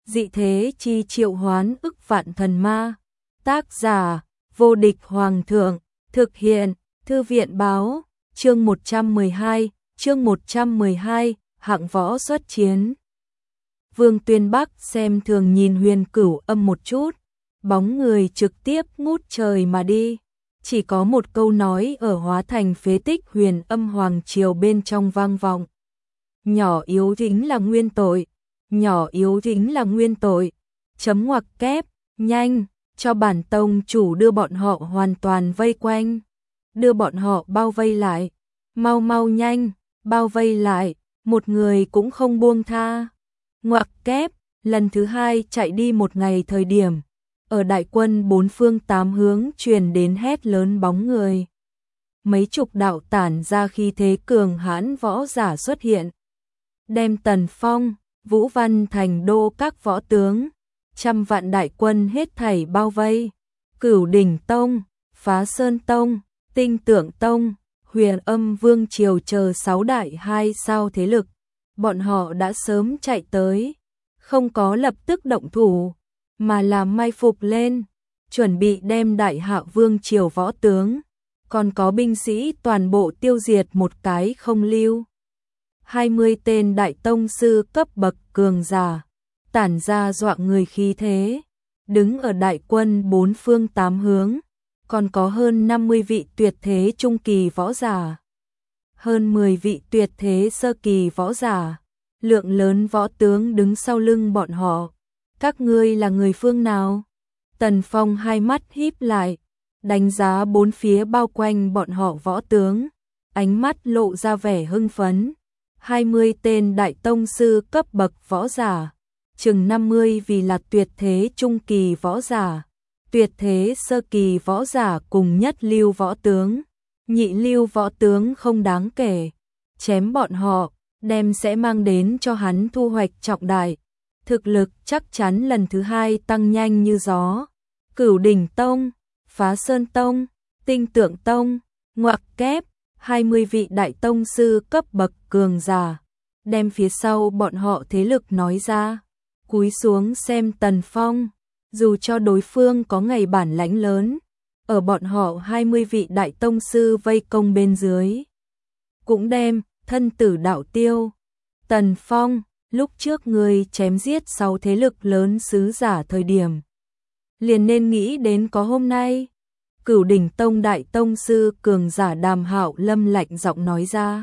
dị thế chi triệu hoán ức vạn thần ma. Tác giả, vô địch hoàng thượng, thực hiện, thư viện báo, chương 112, hạng võ xuất chiến. Vương Tuyên Bắc xem thường nhìn Huyền Cửu Âm một chút, bóng người trực tiếp ngút trời mà đi. Chỉ có một câu nói ở hóa thành phế tích Huyền Âm Hoàng Triều bên trong vang vọng. Nhỏ yếu chính là nguyên tội, nhỏ yếu chính là nguyên tội. Chấm ngoặc kép, nhanh, cho bản tông chủ đưa bọn họ hoàn toàn vây quanh. Đưa bọn họ bao vây lại, mau mau nhanh, bao vây lại, một người cũng không buông tha. Ngoặc kép, lần thứ hai chạy đi một ngày thời điểm, ở đại quân bốn phương tám hướng truyền đến hét lớn bóng người. Mấy chục đạo tản ra khí thế cường hãn võ giả xuất hiện, đem Tần Phong, Vũ Văn Thành đô các võ tướng, trăm vạn đại quân hết thảy bao vây. Cửu Đỉnh Tông, Phá Sơn Tông, Tinh Tượng Tông, Huyền Âm Vương Triều chờ 6 đại 2 sao thế lực, bọn họ đã sớm chạy tới, không có lập tức động thủ, mà là mai phục lên, chuẩn bị đem Đại Hạ Vương Triều võ tướng, còn có binh sĩ toàn bộ tiêu diệt một cái không lưu. 20 tên đại tông sư cấp bậc cường giả, tản ra dọa người khí thế, đứng ở đại quân bốn phương tám hướng, còn có hơn 50 vị tuyệt thế trung kỳ võ giả, hơn 10 vị tuyệt thế sơ kỳ võ giả, lượng lớn võ tướng đứng sau lưng bọn họ. Các ngươi là người phương nào? Tần Phong hai mắt híp lại, đánh giá bốn phía bao quanh bọn họ võ tướng, ánh mắt lộ ra vẻ hưng phấn. 20 tên đại tông sư cấp bậc võ giả, chừng 50 vì là tuyệt thế trung kỳ võ giả, tuyệt thế sơ kỳ võ giả cùng nhất lưu võ tướng, nhị lưu võ tướng không đáng kể, chém bọn họ, đem sẽ mang đến cho hắn thu hoạch trọng đại, thực lực chắc chắn lần thứ hai tăng nhanh như gió. Cửu Đỉnh Tông, Phá Sơn Tông, Tinh Tượng Tông, ngoặc kép, 20 vị đại tông sư cấp bậc cường giả, đem phía sau bọn họ thế lực nói ra, cúi xuống xem Tần Phong, dù cho đối phương có ngày bản lãnh lớn, ở bọn họ 20 vị đại tông sư vây công bên dưới, cũng đem thân tử đạo tiêu. Tần Phong, lúc trước ngươi chém giết 6 thế lực lớn sứ giả thời điểm, liền nên nghĩ đến có hôm nay. Cửu Đỉnh Tông đại tông sư cường giả Đàm Hạo Lâm lạnh giọng nói ra.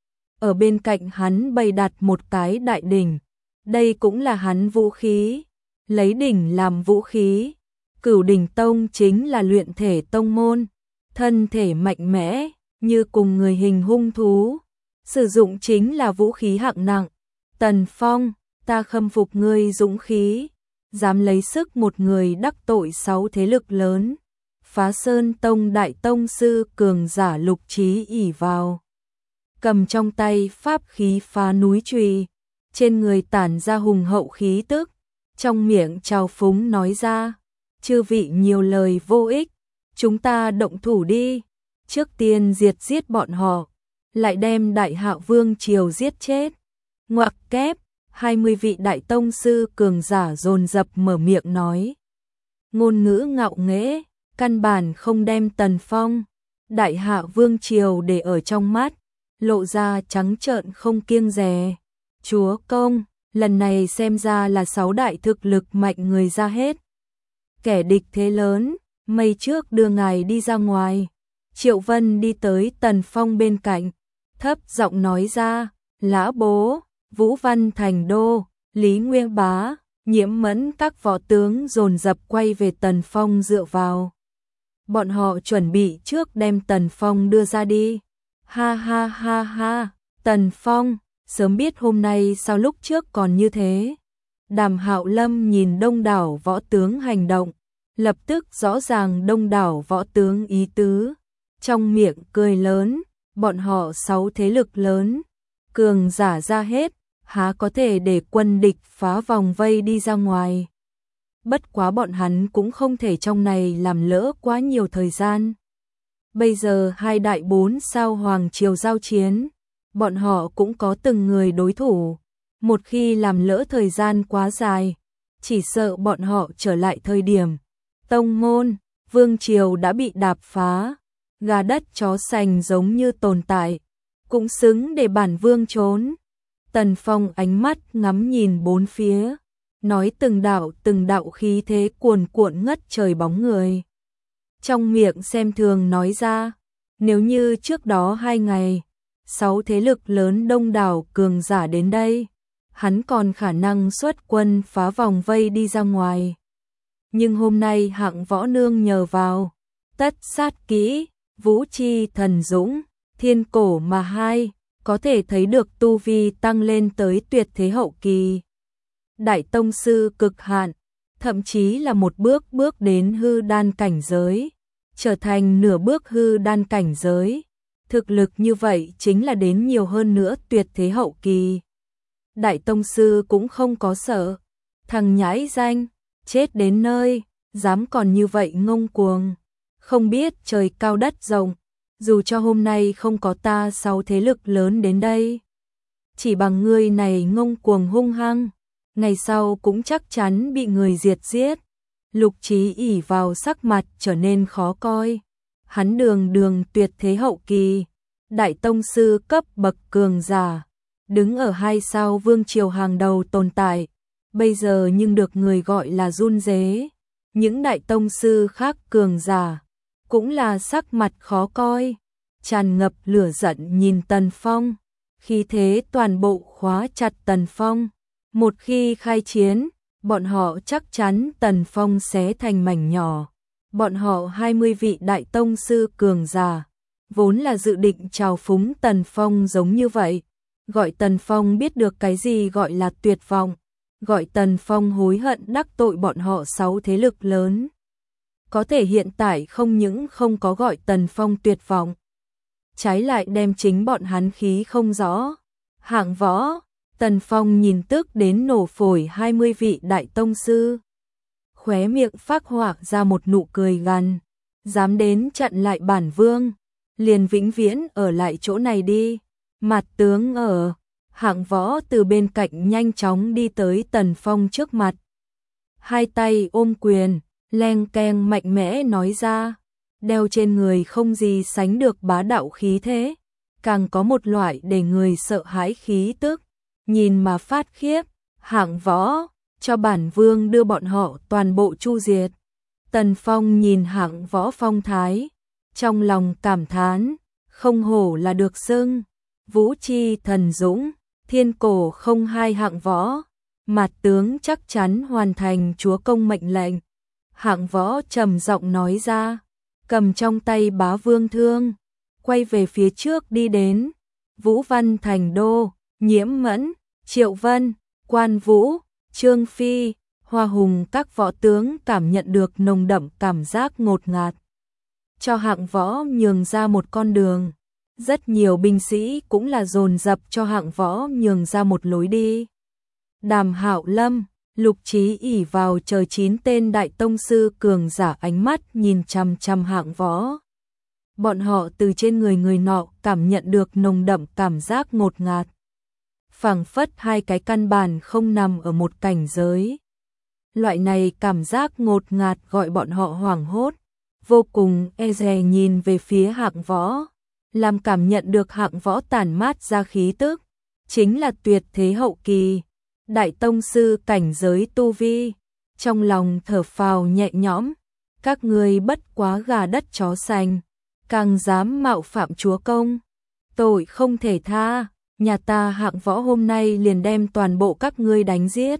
Ở bên cạnh hắn bày đặt một cái đại đỉnh, đây cũng là hắn vũ khí, lấy đỉnh làm vũ khí. Cửu Đỉnh Tông chính là luyện thể tông môn, thân thể mạnh mẽ, như cùng người hình hung thú, sử dụng chính là vũ khí hạng nặng. Tần Phong, ta khâm phục ngươi dũng khí, dám lấy sức một người đắc tội 6 thế lực lớn. Phá Sơn Tông đại tông sư cường giả Lục Trí ỷ vào, cầm trong tay pháp khí phá núi chùy, trên người tản ra hùng hậu khí tức, trong miệng trào phúng nói ra, chư vị nhiều lời vô ích, chúng ta động thủ đi, trước tiên diệt giết bọn họ, lại đem Đại Hạ Vương Triều giết chết. Ngoặc kép, 20 vị đại tông sư cường giả dồn dập mở miệng nói, ngôn ngữ ngạo nghễ, căn bản không đem Tần Phong, Đại Hạ Vương Triều để ở trong mắt, lộ ra trắng trợn không kiêng dè. Chúa công, lần này xem ra là 6 đại thực lực mạnh người ra hết. Kẻ địch thế lớn, mây trước đưa ngài đi ra ngoài. Triệu Vân đi tới Tần Phong bên cạnh, thấp giọng nói ra, Lã Bố, Vũ Văn Thành Đô, Lý Nguyên Bá, Nhiễm Mẫn các võ tướng dồn dập quay về Tần Phong dựa vào. Bọn họ chuẩn bị trước đem Tần Phong đưa ra đi. Ha ha ha ha, Tần Phong, sớm biết hôm nay sao lúc trước còn như thế. Đàm Hạo Lâm nhìn đông đảo võ tướng hành động, lập tức rõ ràng đông đảo võ tướng ý tứ, trong miệng cười lớn, bọn họ 6 thế lực lớn, cường giả ra hết, há có thể để quân địch phá vòng vây đi ra ngoài. Bất quá bọn hắn cũng không thể trong này làm lỡ quá nhiều thời gian. Bây giờ 2 đại 4 sao hoàng triều giao chiến, bọn họ cũng có từng người đối thủ, một khi làm lỡ thời gian quá dài, chỉ sợ bọn họ trở lại thời điểm tông môn, vương triều đã bị đạp phá, gà đất chó sành giống như tồn tại, cũng xứng để bản vương trốn. Tần Phong ánh mắt ngắm nhìn bốn phía, nói từng đạo khí thế cuồn cuộn ngất trời bóng người. Trong miệng xem thường nói ra, nếu như trước đó 2 ngày, 6 thế lực lớn đông đảo cường giả đến đây, hắn còn khả năng xuất quân phá vòng vây đi ra ngoài. Nhưng hôm nay Hạng Võ nương nhờ vào tất sát kỹ, vũ chi thần dũng, thiên cổ mà hai, có thể thấy được tu vi tăng lên tới tuyệt thế hậu kỳ. Đại tông sư cực hạn, thậm chí là một bước đến hư đan cảnh giới, trở thành nửa bước hư đan cảnh giới. Thực lực như vậy chính là đến nhiều hơn nữa tuyệt thế hậu kỳ. Đại tông sư cũng không có sợ, thằng nhãi danh, chết đến nơi, dám còn như vậy ngông cuồng, không biết trời cao đất rộng, dù cho hôm nay không có ta 6 thế lực lớn đến đây, chỉ bằng ngươi này ngông cuồng hung hăng, ngày sau cũng chắc chắn bị người diệt giết. Lục Chí ỉ vào sắc mặt trở nên khó coi, hắn đường tuyệt thế hậu kỳ, đại tông sư cấp bậc cường giả, đứng ở 2 sao vương triều hàng đầu tồn tại, bây giờ nhưng được người gọi là run rế. Những đại tông sư khác cường giả cũng là sắc mặt khó coi, tràn ngập lửa giận nhìn Tần Phong, khí thế toàn bộ khóa chặt Tần Phong. Một khi khai chiến, bọn họ chắc chắn Tần Phong xé thành mảnh nhỏ. Bọn họ 20 vị đại tông sư cường giả, vốn là dự định trào phúng Tần Phong giống như vậy, gọi Tần Phong biết được cái gì gọi là tuyệt vọng, gọi Tần Phong hối hận đắc tội bọn họ 6 thế lực lớn. Có thể hiện tại không những không có gọi Tần Phong tuyệt vọng, trái lại đem chính bọn hắn khí không rõ. Hạng Võ, Tần Phong nhìn tức đến nổ phổi 20 vị đại tông sư, khóe miệng phác họa ra một nụ cười gằn, dám đến chặn lại bản vương, liền vĩnh viễn ở lại chỗ này đi. Mặt tướng ở. Hạng Võ từ bên cạnh nhanh chóng đi tới Tần Phong trước mặt, hai tay ôm quyền, leng keng mạnh mẽ nói ra, đeo trên người không gì sánh được bá đạo khí thế, càng có một loại để người sợ hãi khí tức, nhìn mà phát khiếp. Hạng Võ, cho bản vương đưa bọn họ toàn bộ chu diệt. Tần Phong nhìn Hạng Võ phong thái, trong lòng cảm thán, không hổ là được xưng vũ chi thần dũng, thiên cổ không hai. Hạng Võ, mặt tướng chắc chắn hoàn thành chúa công mệnh lệnh. Hạng Võ trầm giọng nói ra, cầm trong tay bá vương thương, quay về phía trước đi đến. Vũ Văn Thành Đô, Nhiễm Mẫn, Triệu Vân, Quan Vũ, Trương Phi, Hoa Hùng các võ tướng cảm nhận được nồng đậm cảm giác ngột ngạt, cho Hạng Võ nhường ra một con đường. Rất nhiều binh sĩ cũng là dồn dập cho Hạng Võ nhường ra một lối đi. Đàm Hạo Lâm, Lục Chí ỉ vào chờ 9 tên đại tông sư cường giả ánh mắt nhìn chằm chằm Hạng Võ. Bọn họ từ trên người nọ cảm nhận được nồng đậm cảm giác ngột ngạt, phảng phất hai cái căn bản không nằm ở một cảnh giới. Loại này cảm giác ngột ngạt gọi bọn họ hoảng hốt, vô cùng e dè nhìn về phía Hạng Võ, làm cảm nhận được Hạng Võ tản mát ra khí tức, chính là tuyệt thế hậu kỳ, đại tông sư cảnh giới tu vi. Trong lòng thở phào nhẹ nhõm, các ngươi bất quá gà đất chó sành, càng dám mạo phạm chúa công, tội không thể tha, nhà ta Hạng Võ hôm nay liền đem toàn bộ các ngươi đánh giết.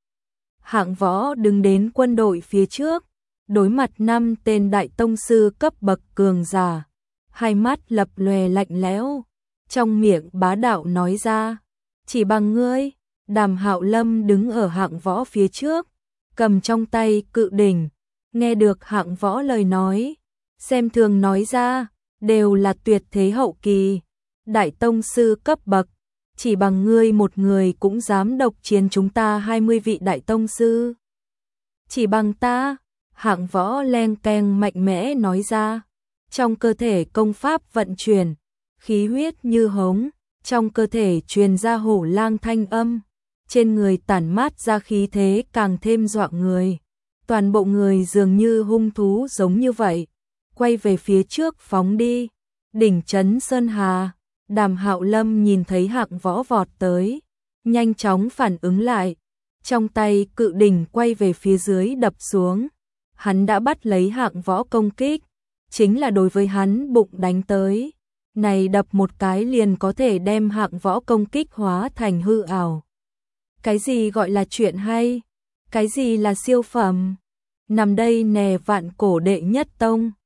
Hạng Võ đứng đến quân đội phía trước, đối mặt 5 tên đại tông sư cấp bậc cường giả, hai mắt lập lòe lạnh lẽo, trong miệng bá đạo nói ra, chỉ bằng ngươi. Đàm Hạo Lâm đứng ở Hạng Võ phía trước, cầm trong tay cự đỉnh, nghe được Hạng Võ lời nói, xem thường nói ra, đều là tuyệt thế hậu kỳ, đại tông sư cấp bậc, chỉ bằng ngươi một người cũng dám độc chiến chúng ta 20 vị đại tông sư. Chỉ bằng ta. Hạng Võ leng keng mạnh mẽ nói ra, trong cơ thể công pháp vận chuyển, khí huyết như hống, trong cơ thể truyền ra hổ lang thanh âm, trên người tản mát ra khí thế càng thêm dọa người. Toàn bộ người dường như hung thú giống như vậy, quay về phía trước phóng đi. Đỉnh trấn Sơn Hà, Đàm Hạo Lâm nhìn thấy Hạng Võ vọt tới, nhanh chóng phản ứng lại, trong tay cự đỉnh quay về phía dưới đập xuống. Hắn đã bắt lấy Hạng Võ công kích, chính là đối với hắn bụng đánh tới. Này đập một cái liền có thể đem Hạng Võ công kích hóa thành hư ảo. Cái gì gọi là chuyện hay? Cái gì là siêu phẩm? Nằm đây nè vạn cổ đệ nhất tông.